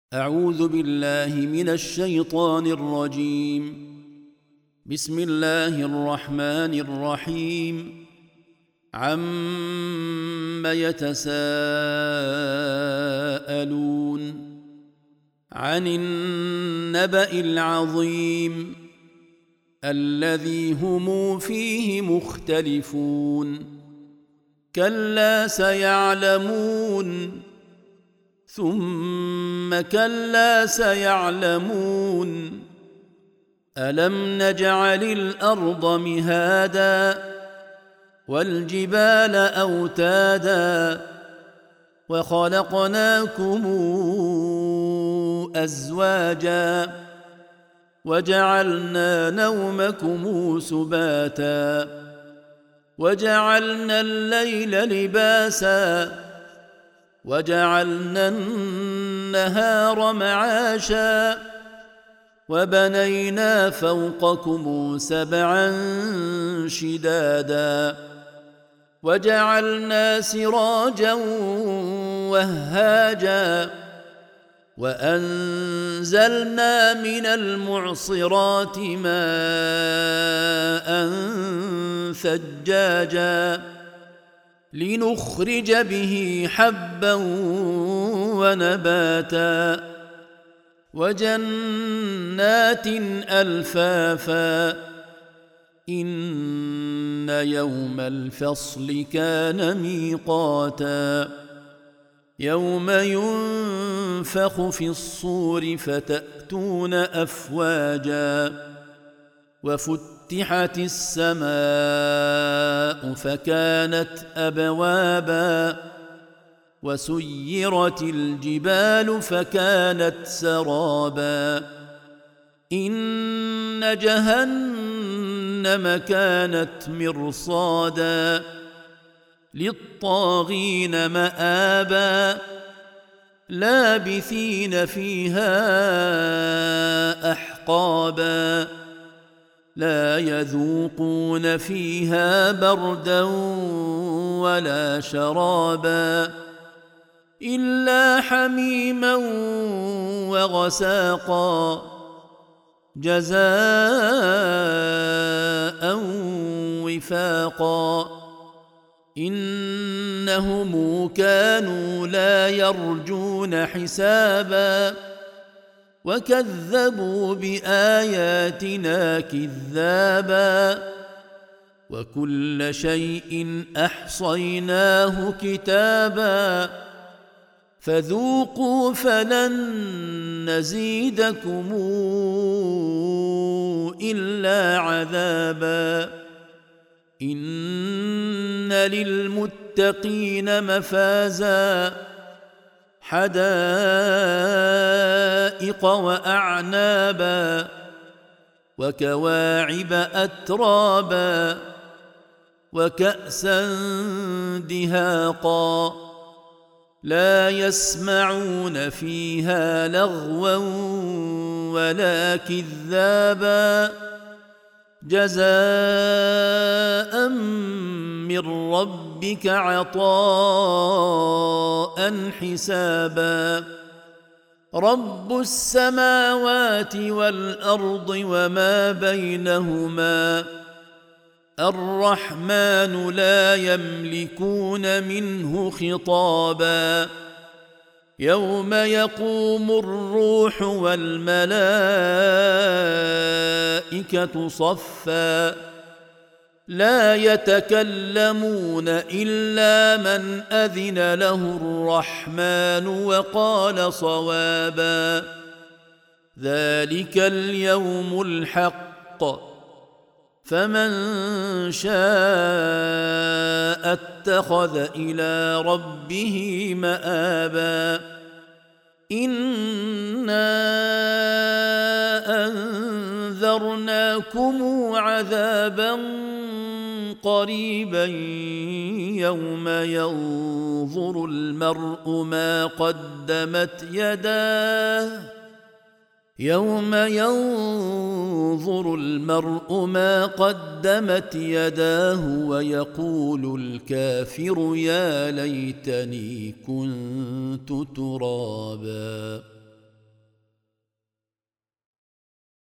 أعوذ بالله من الشيطان الرجيم. بسم الله الرحمن الرحيم. عم يتساءلون عن النبأ العظيم الذي هم فيه مختلفون. كلا سيعلمون ثم كلا سيعلمون. ألم نجعل الأرض مهادا والجبال أوتادا وخلقناكم أزواجا وجعلنا نومكم سباتا وجعلنا الليل لباسا وجعلنا النهار معاشا وبنينا فوقكم سبعا شدادا وجعلنا سراجا وهاجا وأنزلنا من المعصرات ماء ثجاجا لنخرج به حبا ونباتا وجنات ألفافا. إن يوم الفصل كان ميقاتا. يوم ينفخ في الصور فتأتون أفواجا وفتحت السماء فكانت أبوابا وسيرت الجبال فكانت سرابا. إن جهنم كانت مرصادا للطاغين مآبا لابثين فيها أحقابا لا يذوقون فيها بردا ولا شرابا إلا حميما وغساقا جزاء وفاقا. إنهم كانوا لا يرجون حسابا وكذبوا بآياتنا كذابا وكل شيء أحصيناه كتابا فذوقوا فلن نزيدكم إلا عذابا. إن للمتقين مفازا حدائق وأعنابا وكواعب أترابا وكأسا دهاقا لا يسمعون فيها لغوا ولا كذابا جزاء من ربك عطاء حسابا. رب السماوات والأرض وما بينهما الرحمن لا يملكون منه خطابا. يوم يقوم الروح والملائكة صفا لا يتكلمون إلا من أذن له الرحمن وقال صوابا. ذلك اليوم الحق فمن شاء اتخذ إلى ربه مآبا. إنا أنذرناكم عذابا قريبا يوم ينظر المرء ما قدمت يداه ويقول الكافر يا ليتني كنت ترابا.